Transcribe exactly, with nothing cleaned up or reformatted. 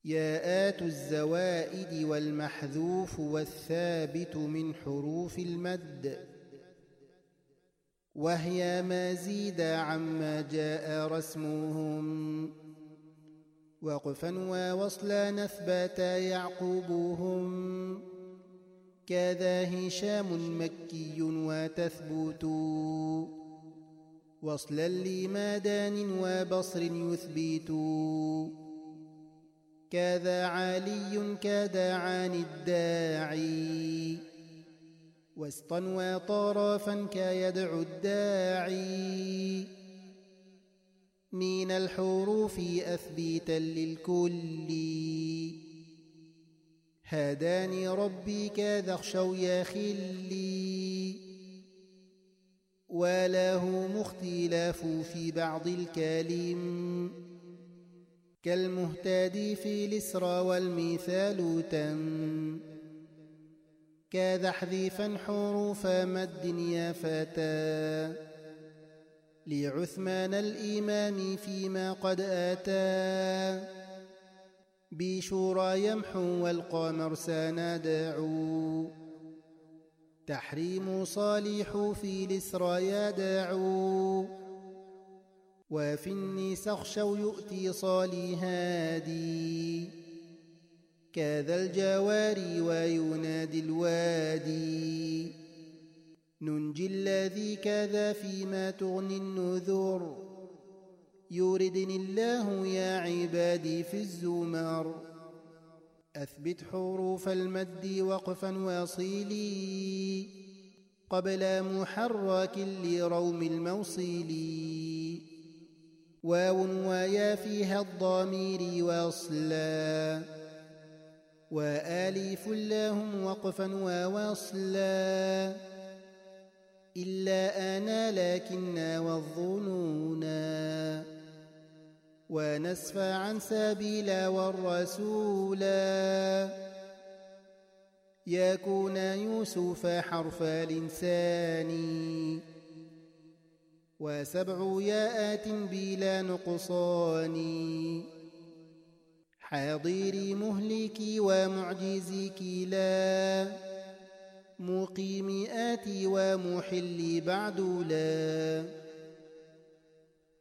ياءات الزوائد والمحذوف والثابت من حروف المد، وهي ما زيد عما جاء رسمهم، وقفا ووصلا نثبتا يعقوبهم، كذا هشام مكي وتثبت، وصلا لمادان وبصر يثبت، كذا علي كدعان الداعي، وسطا وطرفا كيدعو الداعي، من الحروف أثبيتا للكل، هداني ربي كذا اخشوا يا خلي، وله مختلف في بعض الكلم، كالمهتدي في الإسرى والمثال تم، كذا حذفا حروف مد يا فتى، لعثمان الإمام فيما قد آتى، بشورى يمحو والقمر سندعو، تحريم صالح في الإسرى يدعو، وفي النساء اخشوا يؤتي صالي هادي، كذا الجواري وينادي الوادي، ننجي الذي كذا فيما تغني النذر، يردني الله يا عبادي في الزمر، أثبت حروف المد وقفا واصلي، قبل محرك لروم الموصل، واو ويا فيها الضمير واصلا، وآلف لهم وقفا ووصلا، إلا أنا لكنا والظنونا، ونسف عن سبيلا والرسولا، يكون يوسف حرف الإنسان، وسبع ياءات بلا نقصان، حاضر مهلك ومعجز كلا، مقيم آتي ومحل بعد لا،